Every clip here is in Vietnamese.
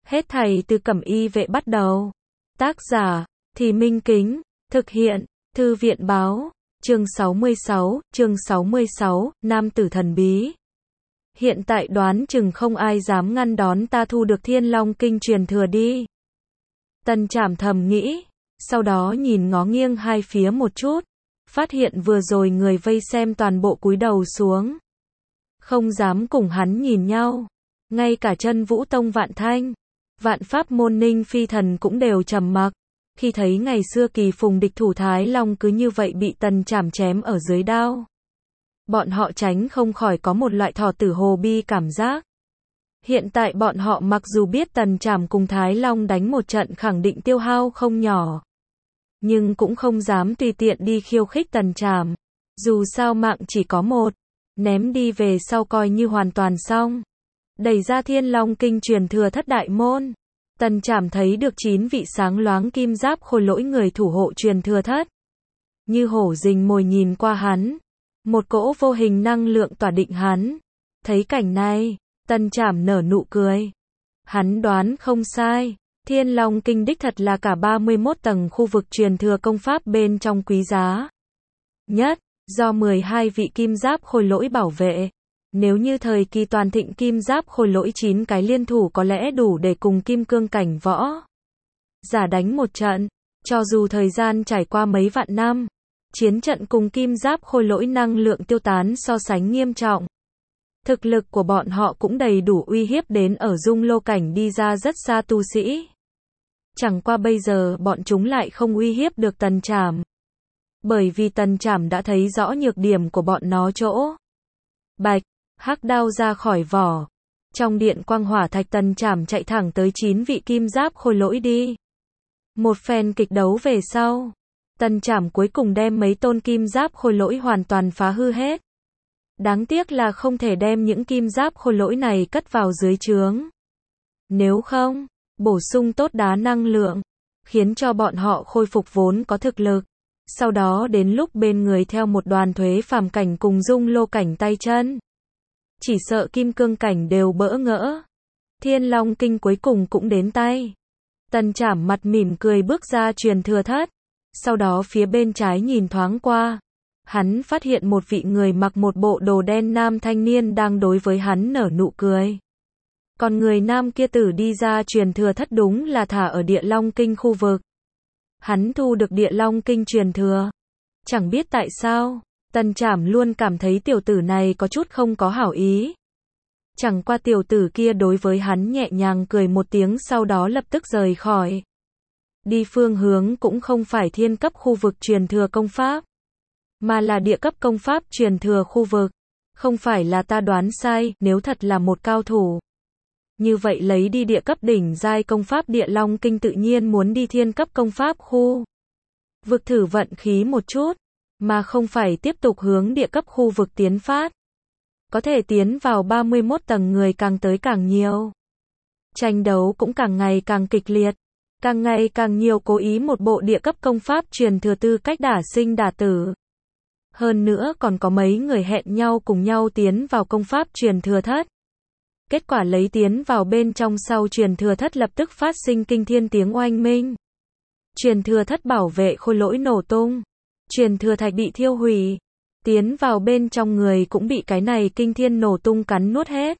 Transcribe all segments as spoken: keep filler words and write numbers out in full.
Hết thảy từ Cẩm Y Vệ bắt đầu. Tác giả, Thì Minh Kính, thực hiện, Thư viện Báo, chương sáu mươi sáu, chương sáu mươi sáu, Nam tử thần bí. Hiện tại đoán chừng không ai dám ngăn đón ta thu được Thiên Long Kinh truyền thừa đi. Tần Trảm thầm nghĩ, sau đó nhìn ngó nghiêng hai phía một chút, phát hiện vừa rồi người vây xem toàn bộ cúi đầu xuống. Không dám cùng hắn nhìn nhau, ngay cả Chân Vũ Tông Vạn Thanh, Vạn Pháp Môn Ninh Phi Thần cũng đều trầm mặc, khi thấy ngày xưa kỳ phùng địch thủ Thái Long cứ như vậy bị Tần Trảm chém ở dưới đao. Bọn họ tránh không khỏi có một loại thọ tử hồ bi cảm giác. Hiện tại bọn họ mặc dù biết Tần Trảm cùng Thái Long đánh một trận khẳng định tiêu hao không nhỏ, nhưng cũng không dám tùy tiện đi khiêu khích Tần Trảm. Dù sao mạng chỉ có một, ném đi về sau coi như hoàn toàn xong. Đẩy ra Thiên Long Kinh truyền thừa thất đại môn, Tần Trảm thấy được chín vị sáng loáng kim giáp khôi lỗi người thủ hộ truyền thừa thất. Như hổ rình mồi nhìn qua hắn, một cỗ vô hình năng lượng tỏa định hắn. Thấy cảnh này, Tần Trảm nở nụ cười. Hắn đoán không sai, Thiên Long Kinh đích thật là cả ba mươi mốt tầng khu vực truyền thừa công pháp bên trong quý giá nhất, do mười hai vị kim giáp khôi lỗi bảo vệ. Nếu như thời kỳ toàn thịnh kim giáp khôi lỗi chín cái liên thủ có lẽ đủ để cùng kim cương cảnh võ giả đánh một trận, cho dù thời gian trải qua mấy vạn năm, chiến trận cùng kim giáp khôi lỗi năng lượng tiêu tán so sánh nghiêm trọng. Thực lực của bọn họ cũng đầy đủ uy hiếp đến ở dung lô cảnh đi ra rất xa tu sĩ. Chẳng qua bây giờ bọn chúng lại không uy hiếp được Tần Trảm. Bởi vì Tần Trảm đã thấy rõ nhược điểm của bọn nó chỗ. Bạch, hắc đao ra khỏi vỏ. Trong điện quang hỏa thạch Tần Trảm chạy thẳng tới chín vị kim giáp khôi lỗi đi. Một phen kịch đấu về sau, Tần Trảm cuối cùng đem mấy tôn kim giáp khôi lỗi hoàn toàn phá hư hết. Đáng tiếc là không thể đem những kim giáp khôi lỗi này cất vào dưới trướng. Nếu không, bổ sung tốt đá năng lượng, khiến cho bọn họ khôi phục vốn có thực lực. Sau đó đến lúc bên người theo một đoàn thuế phàm cảnh cùng dung lô cảnh tay chân, chỉ sợ kim cương cảnh đều bỡ ngỡ. Thiên Long Kinh cuối cùng cũng đến tay. Tần Trảm mặt mỉm cười bước ra truyền thừa thất. Sau đó phía bên trái nhìn thoáng qua, hắn phát hiện một vị người mặc một bộ đồ đen nam thanh niên đang đối với hắn nở nụ cười. Còn người nam kia tử đi ra truyền thừa thất đúng là thả ở Địa Long Kinh khu vực. Hắn thu được Địa Long Kinh truyền thừa. Chẳng biết tại sao, Tần Trảm luôn cảm thấy tiểu tử này có chút không có hảo ý. Chẳng qua tiểu tử kia đối với hắn nhẹ nhàng cười một tiếng sau đó lập tức rời khỏi. Đi phương hướng cũng không phải thiên cấp khu vực truyền thừa công pháp, mà là địa cấp công pháp truyền thừa khu vực. Không phải là ta đoán sai, nếu thật là một cao thủ, như vậy lấy đi địa cấp đỉnh giai công pháp Địa Long Kinh tự nhiên muốn đi thiên cấp công pháp khu vực thử vận khí một chút, mà không phải tiếp tục hướng địa cấp khu vực tiến phát. Có thể tiến vào ba mươi mốt tầng người càng tới càng nhiều. Tranh đấu cũng càng ngày càng kịch liệt. Càng ngày càng nhiều cố ý một bộ địa cấp công pháp truyền thừa tư cách đả sinh đả tử. Hơn nữa còn có mấy người hẹn nhau cùng nhau tiến vào công pháp truyền thừa thất. Kết quả lấy tiến vào bên trong sau truyền thừa thất lập tức phát sinh kinh thiên tiếng oanh minh. Truyền thừa thất bảo vệ khôi lỗi nổ tung. Truyền thừa thạch bị thiêu hủy. Tiến vào bên trong người cũng bị cái này kinh thiên nổ tung cắn nuốt hết.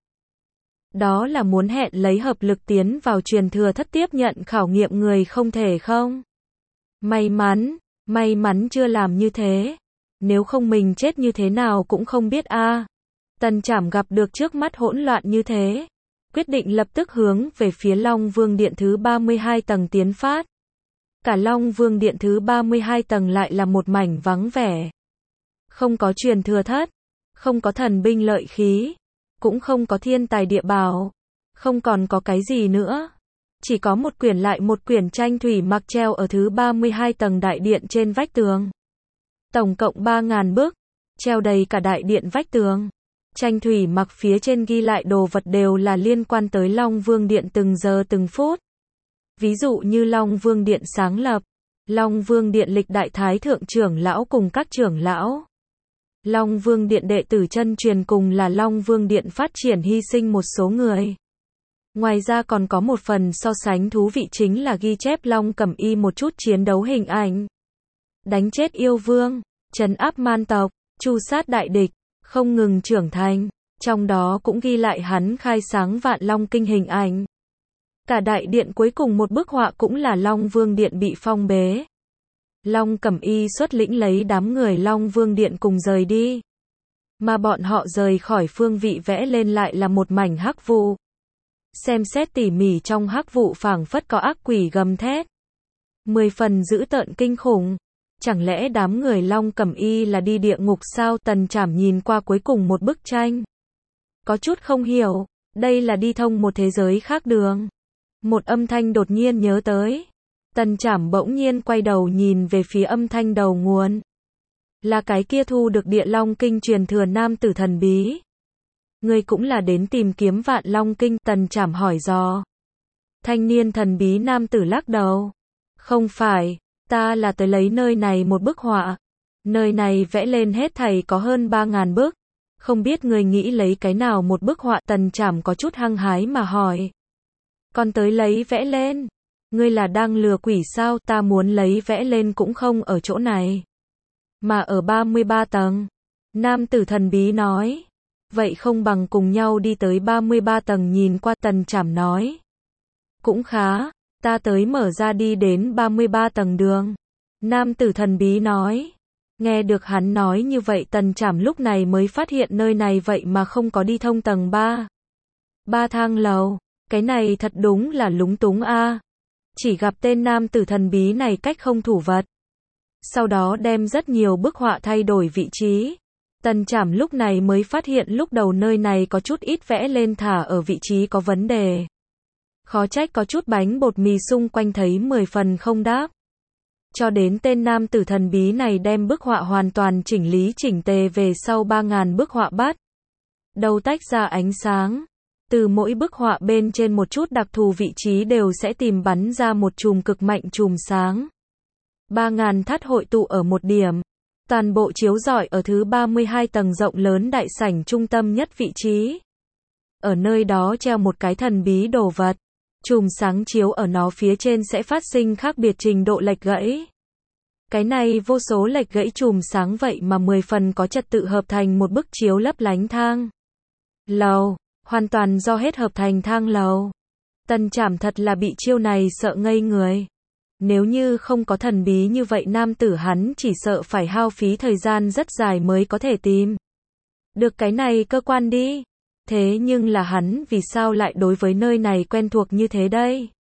Đó là muốn hẹn lấy hợp lực tiến vào truyền thừa thất tiếp nhận khảo nghiệm người không thể không. May mắn, may mắn chưa làm như thế. Nếu không mình chết như thế nào cũng không biết a. À. Tần Trảm gặp được trước mắt hỗn loạn như thế, quyết định lập tức hướng về phía Long Vương Điện thứ ba mươi hai tầng tiến phát. Cả Long Vương Điện thứ ba mươi hai tầng lại là một mảnh vắng vẻ. Không có truyền thừa thất, không có thần binh lợi khí, cũng không có thiên tài địa bảo, không còn có cái gì nữa. Chỉ có một quyển lại một quyển tranh thủy mặc treo ở thứ ba mươi hai tầng đại điện trên vách tường. Tổng cộng ba nghìn bức, treo đầy cả đại điện vách tường. Tranh thủy mặc phía trên ghi lại đồ vật đều là liên quan tới Long Vương Điện từng giờ từng phút. Ví dụ như Long Vương Điện sáng lập, Long Vương Điện lịch đại thái thượng trưởng lão cùng các trưởng lão, Long Vương Điện đệ tử chân truyền cùng là Long Vương Điện phát triển hy sinh một số người. Ngoài ra còn có một phần so sánh thú vị chính là ghi chép Long Cẩm Y một chút chiến đấu hình ảnh. Đánh chết yêu vương, trấn áp man tộc, tru sát đại địch, không ngừng trưởng thành. Trong đó cũng ghi lại hắn khai sáng Vạn Long Kinh hình ảnh. Cả đại điện cuối cùng một bức họa cũng là Long Vương Điện bị phong bế. Long Cẩm Y xuất lĩnh lấy đám người Long Vương Điện cùng rời đi. Mà bọn họ rời khỏi phương vị vẽ lên lại là một mảnh hắc vụ. Xem xét tỉ mỉ trong hắc vụ phảng phất có ác quỷ gầm thét. Mười phần dữ tợn kinh khủng. Chẳng lẽ đám người Long Cẩm Y là đi địa ngục sao? Tần Trảm nhìn qua cuối cùng một bức tranh. Có chút không hiểu, đây là đi thông một thế giới khác đường. Một âm thanh đột nhiên nhớ tới. Tần Trảm bỗng nhiên quay đầu nhìn về phía âm thanh đầu nguồn. Là cái kia thu được địa Long Kinh truyền thừa nam tử thần bí. Người cũng là đến tìm kiếm Vạn Long Kinh, Tần Trảm hỏi dò. Thanh niên thần bí nam tử lắc đầu. Không phải, ta là tới lấy nơi này một bức họa. Nơi này vẽ lên hết thảy có hơn ba ngàn bức. Không biết người nghĩ lấy cái nào một bức họa? Tần Trảm có chút hăng hái mà hỏi. Còn tới lấy vẽ lên. Ngươi là đang lừa quỷ sao? Ta muốn lấy vẽ lên cũng không ở chỗ này. Mà ở ba mươi ba tầng. Nam tử thần bí nói. Vậy không bằng cùng nhau đi tới ba mươi ba tầng nhìn qua. Tần Trảm nói. Cũng khá, ta tới mở ra đi đến ba mươi ba tầng đường. Nam tử thần bí nói. Nghe được hắn nói như vậy Tần Trảm lúc này mới phát hiện nơi này vậy mà không có đi thông tầng ba. Ba thang lầu, cái này thật đúng là lúng túng a. Chỉ gặp tên nam tử thần bí này cách không thủ vật. Sau đó đem rất nhiều bức họa thay đổi vị trí. Tần Trảm lúc này mới phát hiện lúc đầu nơi này có chút ít vẽ lên thả ở vị trí có vấn đề. Khó trách có chút bánh bột mì xung quanh thấy mười phần không đáp. Cho đến tên nam tử thần bí này đem bức họa hoàn toàn chỉnh lý chỉnh tề về sau ba ngàn bức họa bắt đầu tách ra ánh sáng. Từ mỗi bức họa bên trên một chút đặc thù vị trí đều sẽ tìm bắn ra một chùm cực mạnh chùm sáng. ba ngàn thắt hội tụ ở một điểm. Toàn bộ chiếu rọi ở thứ ba mươi hai tầng rộng lớn đại sảnh trung tâm nhất vị trí. Ở nơi đó treo một cái thần bí đồ vật. Chùm sáng chiếu ở nó phía trên sẽ phát sinh khác biệt trình độ lệch gãy. Cái này vô số lệch gãy chùm sáng vậy mà mười phần có trật tự hợp thành một bức chiếu lấp lánh thang lầu, hoàn toàn do hết hợp thành thang lầu. Tần Trảm thật là bị chiêu này sợ ngây người. Nếu như không có thần bí như vậy nam tử hắn chỉ sợ phải hao phí thời gian rất dài mới có thể tìm được cái này cơ quan đi. Thế nhưng là hắn vì sao lại đối với nơi này quen thuộc như thế đây?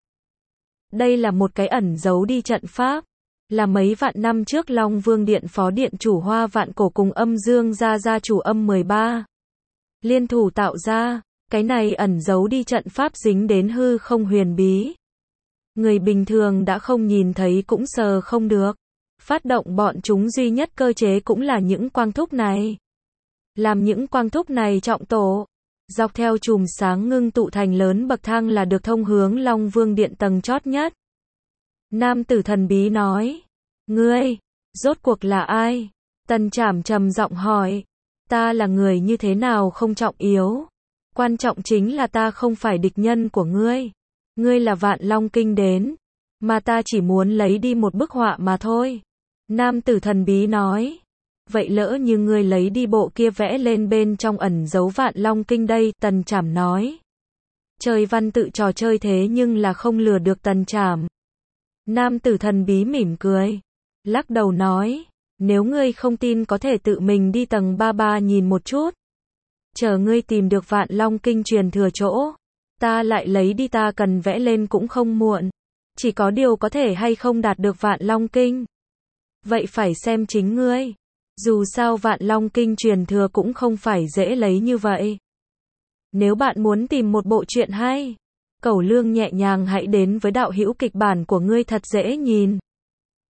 Đây là một cái ẩn giấu đi trận pháp. Là mấy vạn năm trước Long Vương Điện phó điện chủ Hoa Vạn Cổ cùng âm dương gia gia chủ âm mười ba. Liên thủ tạo ra. Cái này ẩn giấu đi trận pháp dính đến hư không huyền bí. Người bình thường đã không nhìn thấy cũng sờ không được. Phát động bọn chúng duy nhất cơ chế cũng là những quang thúc này. Làm những quang thúc này trọng tổ. Dọc theo chùm sáng ngưng tụ thành lớn bậc thang là được thông hướng Long Vương Điện tầng chót nhất. Nam tử thần bí nói. Ngươi, rốt cuộc là ai? Tần Trảm trầm giọng hỏi. Ta là người như thế nào không trọng yếu. Quan trọng chính là ta không phải địch nhân của ngươi. Ngươi là Vạn Long Kinh đến. Mà ta chỉ muốn lấy đi một bức họa mà thôi. Nam tử thần bí nói. Vậy lỡ như ngươi lấy đi bộ kia vẽ lên bên trong ẩn dấu Vạn Long Kinh đây, Tần Trảm nói. Chơi văn tự trò chơi thế nhưng là không lừa được Tần Trảm. Nam tử thần bí mỉm cười. Lắc đầu nói. Nếu ngươi không tin có thể tự mình đi tầng ba ba nhìn một chút. Chờ ngươi tìm được Vạn Long Kinh truyền thừa chỗ. Ta lại lấy đi ta cần vẽ lên cũng không muộn. Chỉ có điều có thể hay không đạt được Vạn Long Kinh. Vậy phải xem chính ngươi. Dù sao Vạn Long Kinh truyền thừa cũng không phải dễ lấy như vậy. Nếu bạn muốn tìm một bộ truyện hay, Cẩu Lương nhẹ nhàng hãy đến với đạo hữu kịch bản của ngươi thật dễ nhìn.